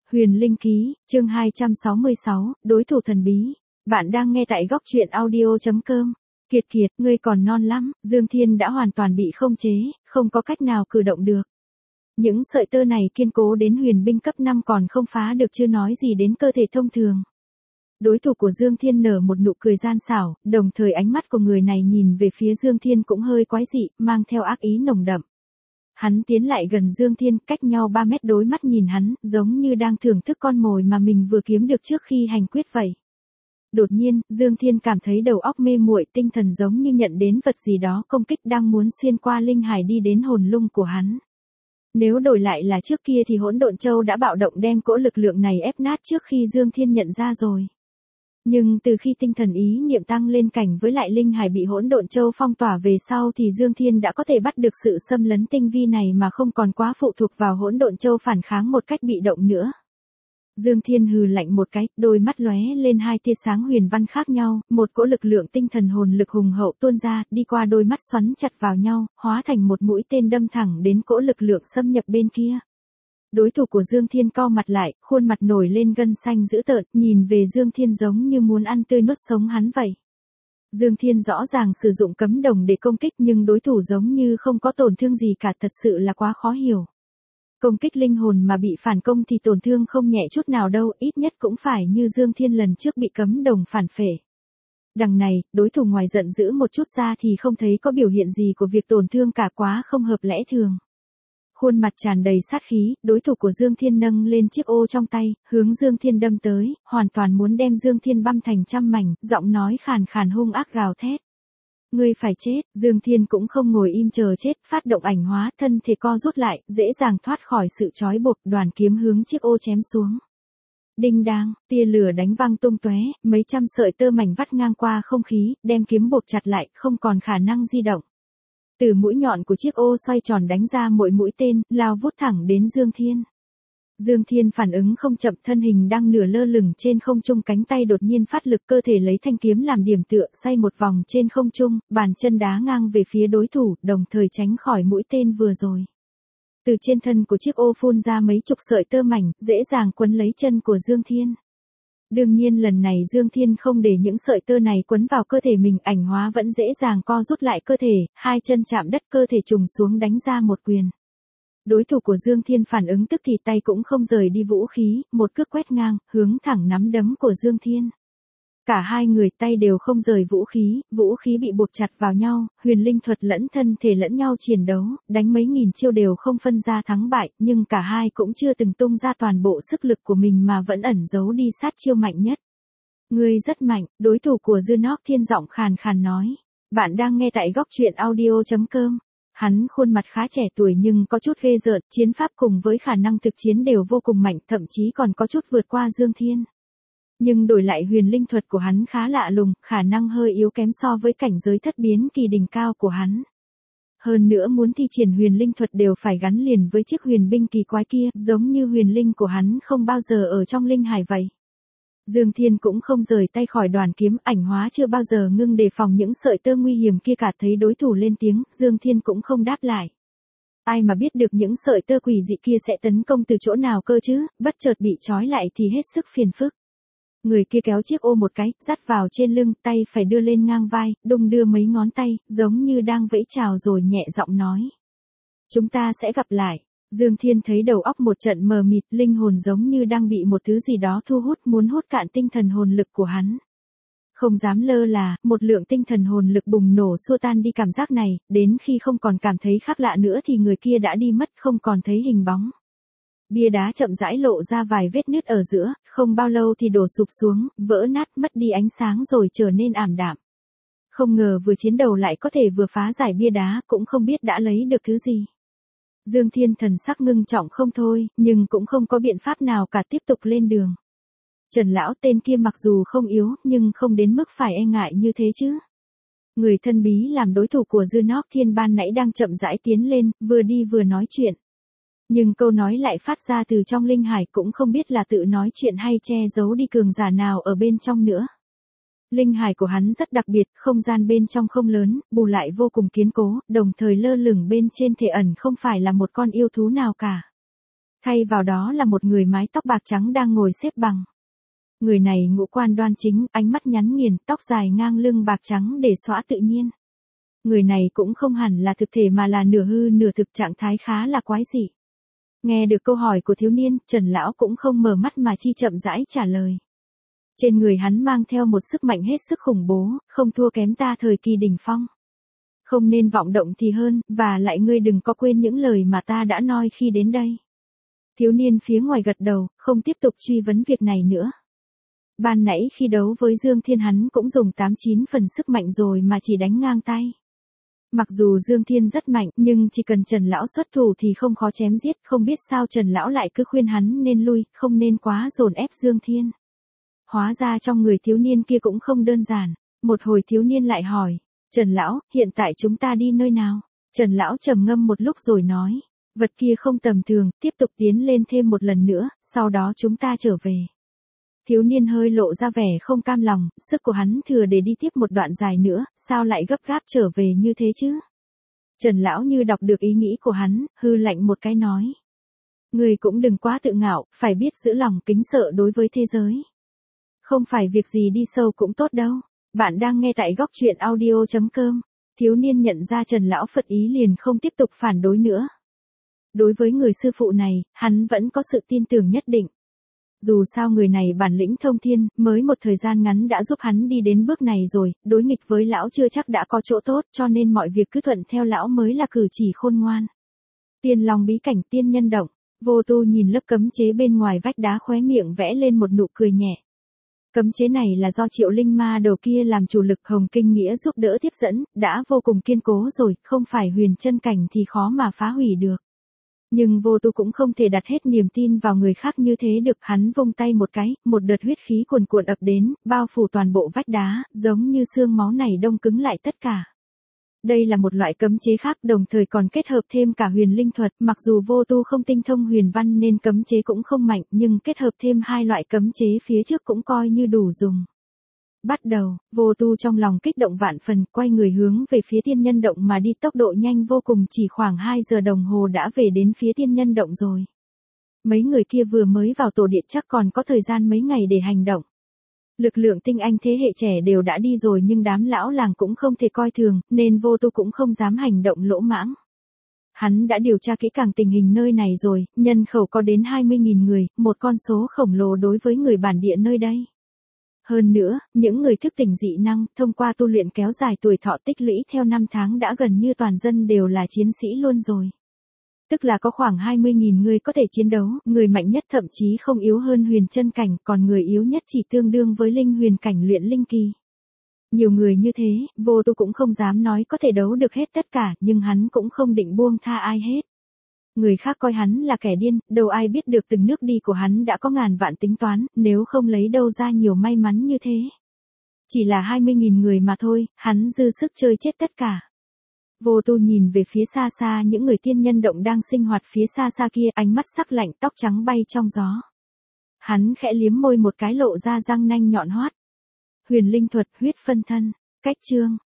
Huyền Linh Ký, chương 266, đối thủ thần bí. Bạn đang nghe tại góc truyện audio.com. Kiệt Kiệt, ngươi còn non lắm, Dương Thiên đã hoàn toàn bị không chế, không có cách nào cử động được. Những sợi tơ này kiên cố đến huyền binh cấp 5 còn không phá được, chưa nói gì đến cơ thể thông thường. Đối thủ của Dương Thiên nở một nụ cười gian xảo, đồng thời ánh mắt của người này nhìn về phía Dương Thiên cũng hơi quái dị, mang theo ác ý nồng đậm. Hắn tiến lại gần Dương Thiên, cách nhau 3 mét, đối mắt nhìn hắn, giống như đang thưởng thức con mồi mà mình vừa kiếm được trước khi hành quyết vậy. Đột nhiên, Dương Thiên cảm thấy đầu óc mê muội, tinh thần giống như nhận đến vật gì đó công kích đang muốn xuyên qua linh hải đi đến hồn lung của hắn. Nếu đổi lại là trước kia thì Hỗn Độn Châu đã bạo động đem cỗ lực lượng này ép nát trước khi Dương Thiên nhận ra rồi. Nhưng từ khi tinh thần ý niệm tăng lên cảnh với lại linh hải bị Hỗn Độn Châu phong tỏa về sau thì Dương Thiên đã có thể bắt được sự xâm lấn tinh vi này mà không còn quá phụ thuộc vào Hỗn Độn Châu phản kháng một cách bị động nữa. Dương Thiên hừ lạnh một cái, đôi mắt lóe lên hai tia sáng huyền văn khác nhau, một cỗ lực lượng tinh thần hồn lực hùng hậu tuôn ra, đi qua đôi mắt xoắn chặt vào nhau, hóa thành một mũi tên đâm thẳng đến cỗ lực lượng xâm nhập bên kia. Đối thủ của Dương Thiên cau mặt lại, khuôn mặt nổi lên gân xanh dữ tợn, nhìn về Dương Thiên giống như muốn ăn tươi nuốt sống hắn vậy. Dương Thiên rõ ràng sử dụng cấm đồng để công kích nhưng đối thủ giống như không có tổn thương gì cả, thật sự là quá khó hiểu. Công kích linh hồn mà bị phản công thì tổn thương không nhẹ chút nào đâu, ít nhất cũng phải như Dương Thiên lần trước bị cấm đồng phản phệ. Đằng này, đối thủ ngoài giận dữ một chút ra thì không thấy có biểu hiện gì của việc tổn thương cả, quá không hợp lẽ thường. Khuôn mặt tràn đầy sát khí, đối thủ của Dương Thiên nâng lên chiếc ô trong tay, hướng Dương Thiên đâm tới, hoàn toàn muốn đem Dương Thiên băm thành trăm mảnh, giọng nói khàn khàn hung ác gào thét. Ngươi phải chết, Dương Thiên cũng không ngồi im chờ chết, phát động ảnh hóa, thân thể co rút lại, dễ dàng thoát khỏi sự trói buộc, đoàn kiếm hướng chiếc ô chém xuống. Đinh đang, tia lửa đánh vang tung tóe, mấy trăm sợi tơ mảnh vắt ngang qua không khí, đem kiếm buộc chặt lại, không còn khả năng di động. Từ mũi nhọn của chiếc ô xoay tròn đánh ra mỗi mũi tên, lao vút thẳng đến Dương Thiên. Dương Thiên phản ứng không chậm, thân hình đang nửa lơ lửng trên không trung, cánh tay đột nhiên phát lực, cơ thể lấy thanh kiếm làm điểm tựa, xoay một vòng trên không trung, bàn chân đá ngang về phía đối thủ, đồng thời tránh khỏi mũi tên vừa rồi. Từ trên thân của chiếc ô phun ra mấy chục sợi tơ mảnh, dễ dàng quấn lấy chân của Dương Thiên. Đương nhiên lần này Dương Thiên không để những sợi tơ này quấn vào cơ thể mình, ảnh hóa vẫn dễ dàng co rút lại cơ thể, hai chân chạm đất, cơ thể trùng xuống đánh ra một quyền. Đối thủ của Dương Thiên phản ứng tức thì tay cũng không rời đi vũ khí, một cước quét ngang, hướng thẳng nắm đấm của Dương Thiên. Cả hai người tay đều không rời vũ khí bị buộc chặt vào nhau, huyền linh thuật lẫn thân thể lẫn nhau chiến đấu, đánh mấy nghìn chiêu đều không phân ra thắng bại, nhưng cả hai cũng chưa từng tung ra toàn bộ sức lực của mình mà vẫn ẩn giấu đi sát chiêu mạnh nhất. Ngươi rất mạnh, đối thủ của Dương Thiên giọng khàn khàn nói. Bạn đang nghe tại góc truyện audio.com. Hắn khuôn mặt khá trẻ tuổi nhưng có chút ghê rợn, chiến pháp cùng với khả năng thực chiến đều vô cùng mạnh, thậm chí còn có chút vượt qua Dương Thiên. Nhưng đổi lại huyền linh thuật của hắn khá lạ lùng, khả năng hơi yếu kém so với cảnh giới thất biến kỳ đỉnh cao của hắn. Hơn nữa muốn thi triển huyền linh thuật đều phải gắn liền với chiếc huyền binh kỳ quái kia, giống như huyền linh của hắn không bao giờ ở trong linh hải vậy. Dương Thiên cũng không rời tay khỏi đoàn kiếm, ảnh hóa chưa bao giờ ngưng đề phòng những sợi tơ nguy hiểm kia cả, thấy đối thủ lên tiếng, Dương Thiên cũng không đáp lại. Ai mà biết được những sợi tơ quỷ dị kia sẽ tấn công từ chỗ nào cơ chứ, bất chợt bị trói lại thì hết sức phiền phức. Người kia kéo chiếc ô một cái, dắt vào trên lưng, tay phải đưa lên ngang vai, đung đưa mấy ngón tay, giống như đang vẫy chào rồi nhẹ giọng nói. Chúng ta sẽ gặp lại. Dương Thiên thấy đầu óc một trận mờ mịt, linh hồn giống như đang bị một thứ gì đó thu hút, muốn hút cạn tinh thần hồn lực của hắn. Không dám lơ là, một lượng tinh thần hồn lực bùng nổ xua tan đi cảm giác này, đến khi không còn cảm thấy khác lạ nữa thì người kia đã đi mất, không còn thấy hình bóng. Bia đá chậm rãi lộ ra vài vết nứt ở giữa, không bao lâu thì đổ sụp xuống, vỡ nát, mất đi ánh sáng rồi trở nên ảm đạm. Không ngờ vừa chiến đầu lại có thể vừa phá giải bia đá, cũng không biết đã lấy được thứ gì. Dương Thiên thần sắc ngưng trọng không thôi, nhưng cũng không có biện pháp nào cả, tiếp tục lên đường. Trần lão tên kia mặc dù không yếu, nhưng không đến mức phải e ngại như thế chứ. Người thân bí làm đối thủ của Dương Thiên ban nãy đang chậm rãi tiến lên, vừa đi vừa nói chuyện. Nhưng câu nói lại phát ra từ trong linh hải, cũng không biết là tự nói chuyện hay che giấu đi cường giả nào ở bên trong nữa. Linh hải của hắn rất đặc biệt, không gian bên trong không lớn, bù lại vô cùng kiên cố, đồng thời lơ lửng bên trên thể ẩn không phải là một con yêu thú nào cả. Thay vào đó là một người mái tóc bạc trắng đang ngồi xếp bằng. Người này ngũ quan đoan chính, ánh mắt nhắn nghiền, tóc dài ngang lưng bạc trắng để xõa tự nhiên. Người này cũng không hẳn là thực thể mà là nửa hư nửa thực, trạng thái khá là quái dị. Nghe được câu hỏi của thiếu niên, Trần lão cũng không mở mắt mà chi chậm rãi trả lời. Trên người hắn mang theo một sức mạnh hết sức khủng bố, không thua kém ta thời kỳ đỉnh phong. Không nên vọng động thì hơn, và lại ngươi đừng có quên những lời mà ta đã nói khi đến đây. Thiếu niên phía ngoài gật đầu, không tiếp tục truy vấn việc này nữa. Ban nãy khi đấu với Dương Thiên hắn cũng dùng 89 phần sức mạnh rồi mà chỉ đánh ngang tay. Mặc dù Dương Thiên rất mạnh nhưng chỉ cần Trần lão xuất thủ thì không khó chém giết, không biết sao Trần lão lại cứ khuyên hắn nên lui, không nên quá dồn ép Dương Thiên. Hóa ra trong người thiếu niên kia cũng không đơn giản. Một hồi thiếu niên lại hỏi, Trần lão, hiện tại chúng ta đi nơi nào? Trần lão trầm ngâm một lúc rồi nói, vật kia không tầm thường, tiếp tục tiến lên thêm một lần nữa, sau đó chúng ta trở về. Thiếu niên hơi lộ ra vẻ không cam lòng, sức của hắn thừa để đi tiếp một đoạn dài nữa, sao lại gấp gáp trở về như thế chứ? Trần lão như đọc được ý nghĩ của hắn, hư lạnh một cái nói. Người cũng đừng quá tự ngạo, phải biết giữ lòng kính sợ đối với thế giới. Không phải việc gì đi sâu cũng tốt đâu. Bạn đang nghe tại góc truyện audio.com. Thiếu niên nhận ra Trần lão phật ý liền không tiếp tục phản đối nữa. Đối với người sư phụ này, hắn vẫn có sự tin tưởng nhất định. Dù sao người này bản lĩnh thông thiên, mới một thời gian ngắn đã giúp hắn đi đến bước này rồi, đối nghịch với lão chưa chắc đã có chỗ tốt, cho nên mọi việc cứ thuận theo lão mới là cử chỉ khôn ngoan. Tiên Long bí cảnh, tiên nhân động. Vô Tu nhìn lớp cấm chế bên ngoài vách đá, khóe miệng vẽ lên một nụ cười nhẹ. Cấm chế này là do Triệu Linh ma đầu kia làm chủ lực, Hồng Kinh Nghĩa giúp đỡ tiếp dẫn, đã vô cùng kiên cố rồi, không phải huyền chân cảnh thì khó mà phá hủy được. Nhưng Vô Tu cũng không thể đặt hết niềm tin vào người khác như thế được, hắn vung tay một cái, một đợt huyết khí cuồn cuộn ập đến, bao phủ toàn bộ vách đá, giống như xương máu này đông cứng lại tất cả. Đây là một loại cấm chế khác, đồng thời còn kết hợp thêm cả huyền linh thuật, mặc dù Vô Tu không tinh thông huyền văn nên cấm chế cũng không mạnh, nhưng kết hợp thêm hai loại cấm chế phía trước cũng coi như đủ dùng. Bắt đầu, Vô Tu trong lòng kích động vạn phần, quay người hướng về phía tiên nhân động mà đi, tốc độ nhanh vô cùng, chỉ khoảng 2 giờ đồng hồ đã về đến phía tiên nhân động rồi. Mấy người kia vừa mới vào tổ điện chắc còn có thời gian mấy ngày để hành động. Lực lượng tinh anh thế hệ trẻ đều đã đi rồi nhưng đám lão làng cũng không thể coi thường, nên Vô Tu cũng không dám hành động lỗ mãng. Hắn đã điều tra kỹ càng tình hình nơi này rồi, nhân khẩu có đến 20.000 người, một con số khổng lồ đối với người bản địa nơi đây. Hơn nữa, những người thức tỉnh dị năng, thông qua tu luyện kéo dài tuổi thọ tích lũy theo năm tháng đã gần như toàn dân đều là chiến sĩ luôn rồi. Tức là có khoảng 20.000 người có thể chiến đấu, người mạnh nhất thậm chí không yếu hơn huyền chân cảnh, còn người yếu nhất chỉ tương đương với linh huyền cảnh luyện linh kỳ. Nhiều người như thế, Vô Tu cũng không dám nói có thể đấu được hết tất cả, nhưng hắn cũng không định buông tha ai hết. Người khác coi hắn là kẻ điên, đâu ai biết được từng nước đi của hắn đã có ngàn vạn tính toán, nếu không lấy đâu ra nhiều may mắn như thế. Chỉ là 20.000 người mà thôi, hắn dư sức chơi chết tất cả. Vô Tu nhìn về phía xa xa những người tiên nhân động đang sinh hoạt phía xa xa kia, ánh mắt sắc lạnh, tóc trắng bay trong gió. Hắn khẽ liếm môi một cái lộ ra răng nanh nhọn hoắt. Huyền linh thuật, huyết phân thân. Cách chương.